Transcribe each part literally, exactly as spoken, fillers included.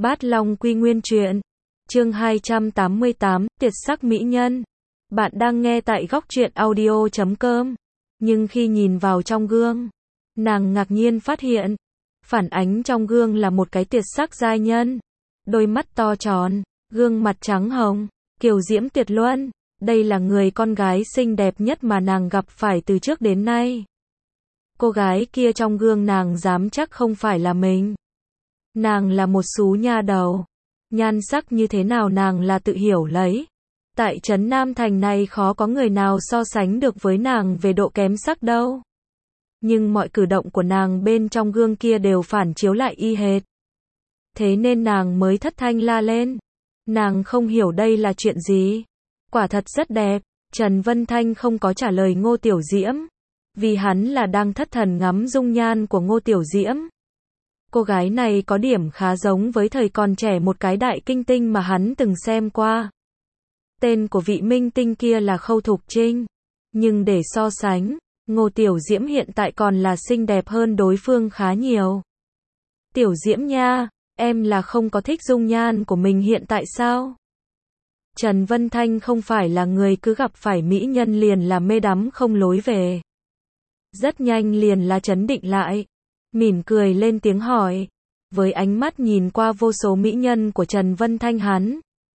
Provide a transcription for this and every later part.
Bát Long Quy Nguyên Truyện, chương hai trăm tám mươi tám, Tuyệt sắc mỹ nhân. Bạn đang nghe tại góc truyện audio chấm com. Nhưng khi nhìn vào trong gương, nàng ngạc nhiên phát hiện, phản ánh trong gương là một cái tuyệt sắc giai nhân. Đôi mắt to tròn, gương mặt trắng hồng, kiều diễm tuyệt luân. Đây là người con gái xinh đẹp nhất mà nàng gặp phải từ trước đến nay. Cô gái kia trong gương nàng dám chắc không phải là mình. Nàng là một xú nha đầu. Nhan sắc như thế nào nàng là tự hiểu lấy. Tại trấn Nam Thành này khó có người nào so sánh được với nàng về độ kém sắc đâu. Nhưng mọi cử động của nàng bên trong gương kia đều phản chiếu lại y hệt. Thế nên nàng mới thất thanh la lên. Nàng không hiểu đây là chuyện gì. Quả thật rất đẹp. Trần Vân Thanh không có trả lời Ngô Tiểu Diễm. Vì hắn là đang thất thần ngắm dung nhan của Ngô Tiểu Diễm. Cô gái này có điểm khá giống với thời còn trẻ một cái đại kinh tinh mà hắn từng xem qua. Tên của vị minh tinh kia là Khâu Thục Trinh. Nhưng để so sánh, Ngô Tiểu Diễm hiện tại còn là xinh đẹp hơn đối phương khá nhiều. Tiểu Diễm nha, em là không có thích dung nhan của mình hiện tại sao? Trần Vân Thanh không phải là người cứ gặp phải mỹ nhân liền là mê đắm không lối về. Rất nhanh liền là trấn định lại. Mỉm cười lên tiếng hỏi. Với ánh mắt nhìn qua vô số mỹ nhân của Trần Vân Thanh hắn.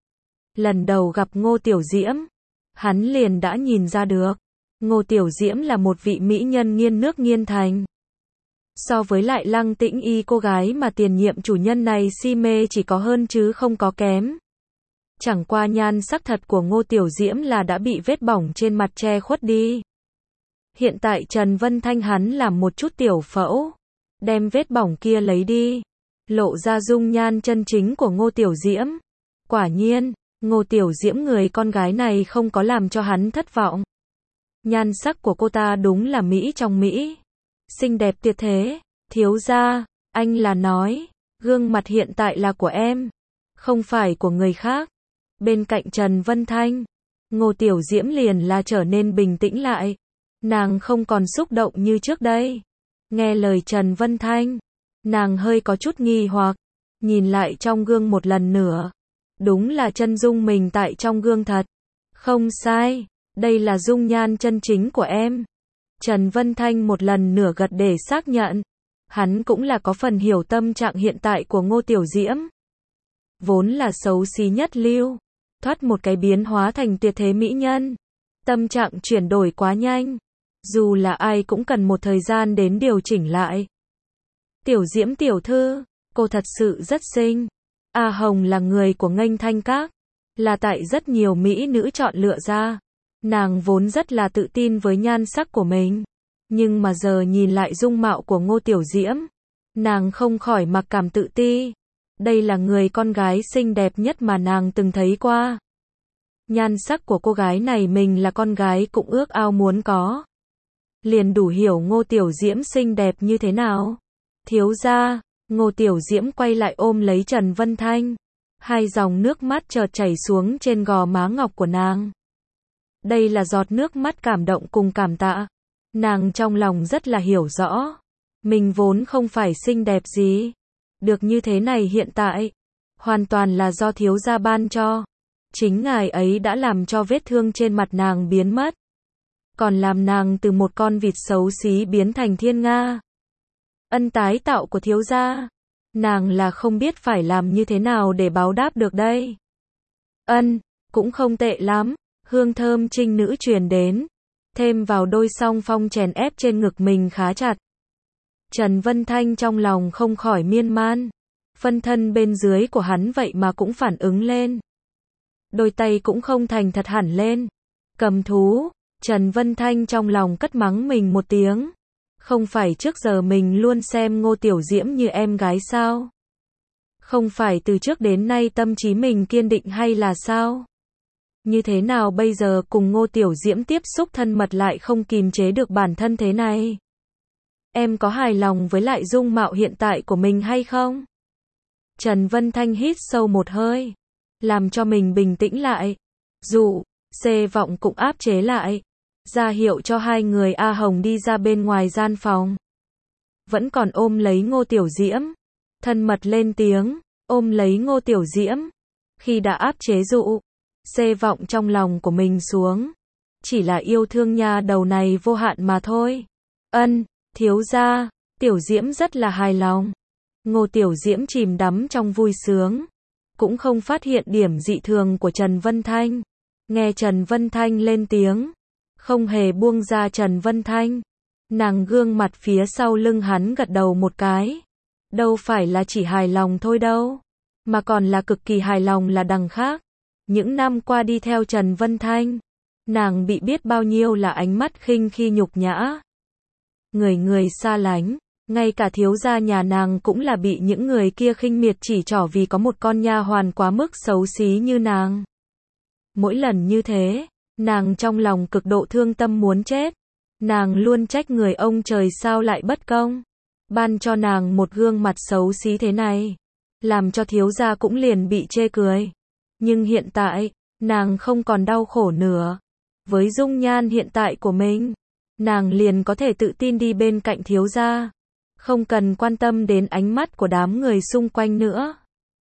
Lần đầu gặp Ngô Tiểu Diễm. Hắn liền đã nhìn ra được. Ngô Tiểu Diễm là một vị mỹ nhân nghiên nước nghiên thành. So với lại Lăng Tĩnh Y cô gái mà tiền nhiệm chủ nhân này si mê chỉ có hơn chứ không có kém. Chẳng qua nhan sắc thật của Ngô Tiểu Diễm là đã bị vết bỏng trên mặt che khuất đi. Hiện tại Trần Vân Thanh hắn làm một chút tiểu phẫu. Đem vết bỏng kia lấy đi. Lộ ra dung nhan chân chính của Ngô Tiểu Diễm. Quả nhiên, Ngô Tiểu Diễm người con gái này không có làm cho hắn thất vọng. Nhan sắc của cô ta đúng là mỹ trong mỹ. Xinh đẹp tuyệt thế. Thiếu gia, anh là nói, gương mặt hiện tại là của em. Không phải của người khác. Bên cạnh Trần Vân Thanh, Ngô Tiểu Diễm liền là trở nên bình tĩnh lại. Nàng không còn xúc động như trước đây. Nghe lời Trần Vân Thanh, nàng hơi có chút nghi hoặc, nhìn lại trong gương một lần nữa. Đúng là chân dung mình tại trong gương thật. Không sai, đây là dung nhan chân chính của em. Trần Vân Thanh một lần nữa gật để xác nhận. Hắn cũng là có phần hiểu tâm trạng hiện tại của Ngô Tiểu Diễm. Vốn là xấu xí nhất lưu, thoát một cái biến hóa thành tuyệt thế mỹ nhân. Tâm trạng chuyển đổi quá nhanh. Dù là ai cũng cần một thời gian đến điều chỉnh lại. Tiểu Diễm tiểu thư, cô thật sự rất xinh. A Hồng là người của Nghênh Thanh Các, là tại rất nhiều mỹ nữ chọn lựa ra. Nàng vốn rất là tự tin với nhan sắc của mình. Nhưng mà giờ nhìn lại dung mạo của Ngô Tiểu Diễm, nàng không khỏi mặc cảm tự ti. Đây là người con gái xinh đẹp nhất mà nàng từng thấy qua. Nhan sắc của cô gái này mình là con gái cũng ước ao muốn có. Liền đủ hiểu Ngô Tiểu Diễm xinh đẹp như thế nào. Thiếu gia, Ngô Tiểu Diễm quay lại ôm lấy Trần Vân Thanh. Hai dòng nước mắt chợt chảy xuống trên gò má ngọc của nàng. Đây là giọt nước mắt cảm động cùng cảm tạ. Nàng trong lòng rất là hiểu rõ. Mình vốn không phải xinh đẹp gì. Được như thế này hiện tại. Hoàn toàn là do thiếu gia ban cho. Chính ngài ấy đã làm cho vết thương trên mặt nàng biến mất. Còn làm nàng từ một con vịt xấu xí biến thành thiên nga. Ân tái tạo của thiếu gia. Nàng là không biết phải làm như thế nào để báo đáp được đây. Ân, cũng không tệ lắm. Hương thơm trinh nữ truyền đến. Thêm vào đôi song phong chèn ép trên ngực mình khá chặt. Trần Vân Thanh trong lòng không khỏi miên man. Phân thân bên dưới của hắn vậy mà cũng phản ứng lên. Đôi tay cũng không thành thật hẳn lên. Cầm thú. Trần Vân Thanh trong lòng cất mắng mình một tiếng. Không phải trước giờ mình luôn xem Ngô Tiểu Diễm như em gái sao? Không phải từ trước đến nay tâm trí mình kiên định hay là sao? Như thế nào bây giờ cùng Ngô Tiểu Diễm tiếp xúc thân mật lại không kìm chế được bản thân thế này? Em có hài lòng với lại dung mạo hiện tại của mình hay không? Trần Vân Thanh hít sâu một hơi. Làm cho mình bình tĩnh lại. Dụ, xê vọng cũng áp chế lại. Ra hiệu cho hai người A Hồng đi ra bên ngoài gian phòng. Vẫn còn ôm lấy Ngô Tiểu Diễm. Thân mật lên tiếng. ôm lấy Ngô Tiểu Diễm. Khi đã áp chế dụ, xê vọng trong lòng của mình xuống. Chỉ là yêu thương nha đầu này vô hạn mà thôi. Ân, thiếu gia, Tiểu Diễm rất là hài lòng. Ngô Tiểu Diễm chìm đắm trong vui sướng. Cũng không phát hiện điểm dị thường của Trần Vân Thanh. Nghe Trần Vân Thanh lên tiếng. Không hề buông ra Trần Vân Thanh. Nàng gương mặt phía sau lưng hắn gật đầu một cái. Đâu phải là chỉ hài lòng thôi đâu. Mà còn là cực kỳ hài lòng là đằng khác. Những năm qua đi theo Trần Vân Thanh. Nàng bị biết bao nhiêu là ánh mắt khinh khi nhục nhã. Người người xa lánh. Ngay cả thiếu gia nhà nàng cũng là bị những người kia khinh miệt chỉ trỏ vì có một con nha hoàn quá mức xấu xí như nàng. Mỗi lần như thế, nàng trong lòng cực độ thương tâm muốn chết. Nàng luôn trách người ông trời sao lại bất công. Ban cho nàng một gương mặt xấu xí thế này. Làm cho thiếu gia cũng liền bị chê cười. Nhưng hiện tại, nàng không còn đau khổ nữa. Với dung nhan hiện tại của mình, nàng liền có thể tự tin đi bên cạnh thiếu gia. Không cần quan tâm đến ánh mắt của đám người xung quanh nữa.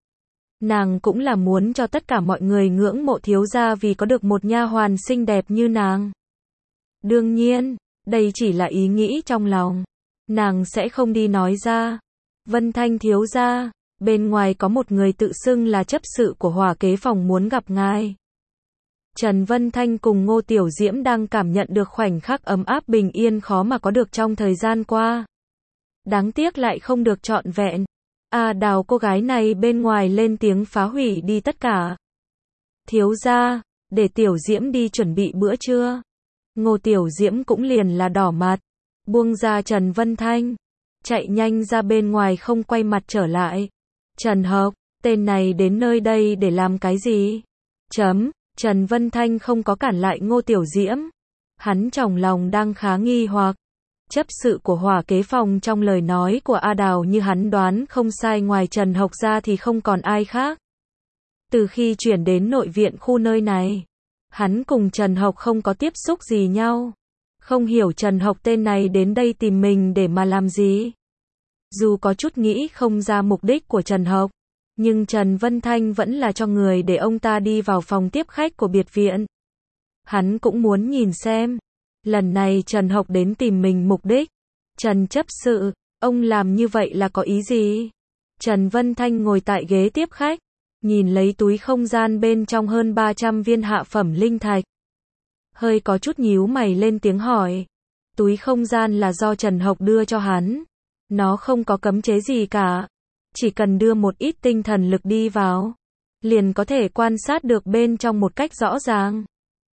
Nàng cũng là muốn cho tất cả mọi người ngưỡng mộ thiếu gia vì có được một nha hoàn xinh đẹp như nàng. Đương nhiên, đây chỉ là ý nghĩ trong lòng. Nàng sẽ không đi nói ra. Vân Thanh thiếu gia, bên ngoài có một người tự xưng là chấp sự của Hỏa Kế Phòng muốn gặp ngài. Trần Vân Thanh cùng Ngô Tiểu Diễm đang cảm nhận được khoảnh khắc ấm áp bình yên khó mà có được trong thời gian qua. Đáng tiếc lại không được trọn vẹn. A Đào cô gái này bên ngoài lên tiếng phá hủy đi tất cả. Thiếu gia, để Tiểu Diễm đi chuẩn bị bữa trưa. Ngô Tiểu Diễm cũng liền là đỏ mặt. Buông ra Trần Vân Thanh. Chạy nhanh ra bên ngoài không quay mặt trở lại. Trần Hộc, tên này đến nơi đây để làm cái gì? Chấm, Trần Vân Thanh không có cản lại Ngô Tiểu Diễm. Hắn trong lòng đang khá nghi hoặc. Chấp sự của Hỏa Kế Phòng trong lời nói của A Đào như hắn đoán không sai ngoài Trần Hộc ra thì không còn ai khác. Từ khi chuyển đến nội viện khu nơi này, hắn cùng Trần Hộc không có tiếp xúc gì nhau. Không hiểu Trần Hộc tên này đến đây tìm mình để mà làm gì. Dù có chút nghĩ không ra mục đích của Trần Hộc, nhưng Trần Vân Thanh vẫn là cho người để ông ta đi vào phòng tiếp khách của biệt viện. Hắn cũng muốn nhìn xem. Lần này Trần Hộc đến tìm mình mục đích. Trần chấp sự, ông làm như vậy là có ý gì? Trần Vân Thanh ngồi tại ghế tiếp khách, nhìn lấy túi không gian bên trong hơn ba trăm viên hạ phẩm linh thạch. Hơi có chút nhíu mày lên tiếng hỏi. Túi không gian là do Trần Hộc đưa cho hắn. Nó không có cấm chế gì cả. Chỉ cần đưa một ít tinh thần lực đi vào, liền có thể quan sát được bên trong một cách rõ ràng.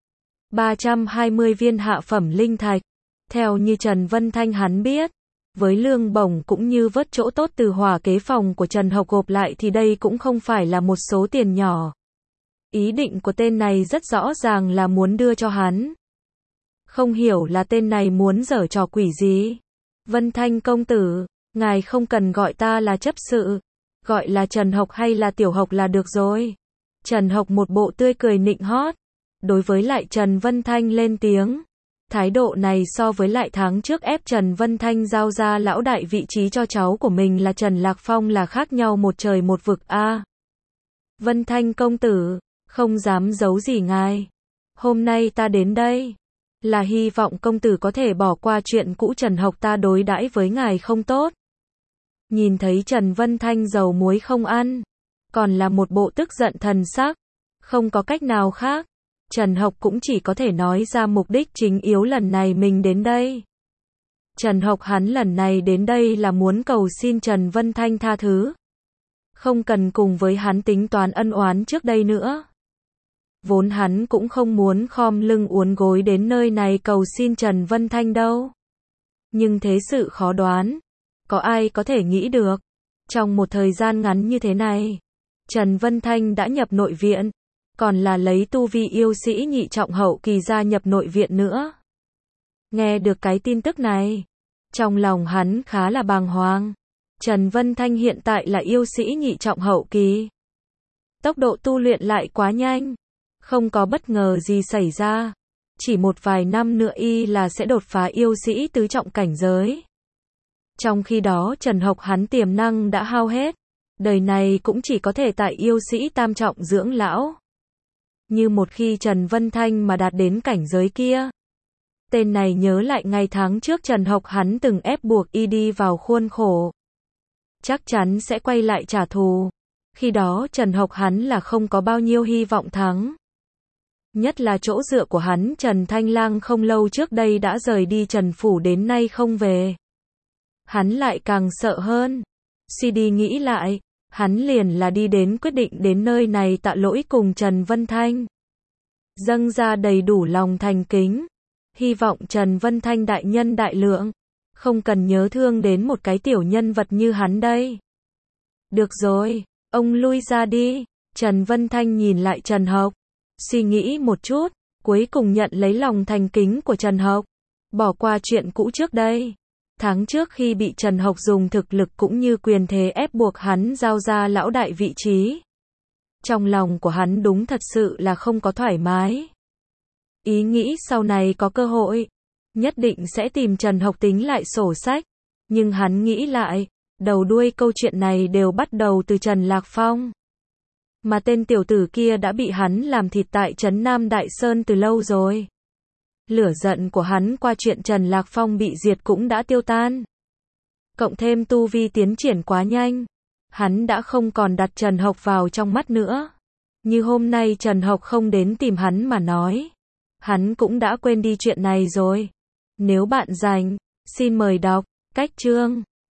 ba trăm hai mươi viên hạ phẩm linh thạch. Theo như Trần Vân Thanh hắn biết, với lương bổng cũng như vớt chỗ tốt từ Hỏa Kế Phòng của Trần Hộc gộp lại thì đây cũng không phải là một số tiền nhỏ. Ý định của tên này rất rõ ràng là muốn đưa cho hắn. Không hiểu là tên này muốn giở trò quỷ gì. Vân Thanh công tử, ngài không cần gọi ta là chấp sự, gọi là Trần Hộc hay là Tiểu Hộc là được rồi. Trần Hộc một bộ tươi cười nịnh hót. Đối với lại Trần Vân Thanh lên tiếng. Thái độ này so với lại tháng trước ép Trần Vân Thanh giao ra lão đại vị trí cho cháu của mình là Trần Lạc Phong là khác nhau một trời một vực a. À, Vân Thanh công tử, không dám giấu gì ngài. Hôm nay ta đến đây là hy vọng công tử có thể bỏ qua chuyện cũ Trần Hộc ta đối đãi với ngài không tốt. Nhìn thấy Trần Vân Thanh dầu muối không ăn, còn là một bộ tức giận thần sắc, không có cách nào khác. Trần Hộc cũng chỉ có thể nói ra mục đích chính yếu lần này mình đến đây. Trần Hộc hắn lần này đến đây là muốn cầu xin Trần Vân Thanh tha thứ. Không cần cùng với hắn tính toán ân oán trước đây nữa. Vốn hắn cũng không muốn khom lưng uốn gối đến nơi này cầu xin Trần Vân Thanh đâu. Nhưng thế sự khó đoán. Có ai có thể nghĩ được. Trong một thời gian ngắn như thế này, Trần Vân Thanh đã nhập nội viện. Còn là lấy tu vi yêu sĩ nhị trọng hậu kỳ gia nhập nội viện nữa. Nghe được cái tin tức này, trong lòng hắn khá là bàng hoàng. Trần Vân Thanh hiện tại là yêu sĩ nhị trọng hậu kỳ. Tốc độ tu luyện lại quá nhanh. Không có bất ngờ gì xảy ra. Chỉ một vài năm nữa y là sẽ đột phá yêu sĩ tứ trọng cảnh giới. Trong khi đó Trần Hộc hắn tiềm năng đã hao hết. Đời này cũng chỉ có thể tại yêu sĩ tam trọng dưỡng lão. Như một khi Trần Vân Thanh mà đạt đến cảnh giới kia. Tên này nhớ lại ngày tháng trước Trần Hộc hắn từng ép buộc y đi vào khuôn khổ. Chắc chắn sẽ quay lại trả thù. Khi đó Trần Hộc hắn là không có bao nhiêu hy vọng thắng. Nhất là chỗ dựa của hắn Trần Thanh Lang không lâu trước đây đã rời đi Trần Phủ đến nay không về. Hắn lại càng sợ hơn. Suy đi nghĩ lại, hắn liền là đi đến quyết định đến nơi này tạ lỗi cùng Trần Vân Thanh. Dâng ra đầy đủ lòng thành kính. Hy vọng Trần Vân Thanh đại nhân đại lượng. Không cần nhớ thương đến một cái tiểu nhân vật như hắn đây. Được rồi, ông lui ra đi. Trần Vân Thanh nhìn lại Trần Hộc. Suy nghĩ một chút, cuối cùng nhận lấy lòng thành kính của Trần Hộc. Bỏ qua chuyện cũ trước đây. Tháng trước khi bị Trần Hộc dùng thực lực cũng như quyền thế ép buộc hắn giao ra lão đại vị trí. Trong lòng của hắn đúng thật sự là không có thoải mái. Ý nghĩ sau này có cơ hội, nhất định sẽ tìm Trần Hộc tính lại sổ sách. Nhưng hắn nghĩ lại, đầu đuôi câu chuyện này đều bắt đầu từ Trần Lạc Phong. Mà tên tiểu tử kia đã bị hắn làm thịt tại trấn Nam Đại Sơn từ lâu rồi. Lửa giận của hắn qua chuyện Trần Lạc Phong bị diệt cũng đã tiêu tan. Cộng thêm tu vi tiến triển quá nhanh. Hắn đã không còn đặt Trần Hộc vào trong mắt nữa. Như hôm nay Trần Hộc không đến tìm hắn mà nói. Hắn cũng đã quên đi chuyện này rồi. Nếu bạn rảnh, xin mời đọc cách chương.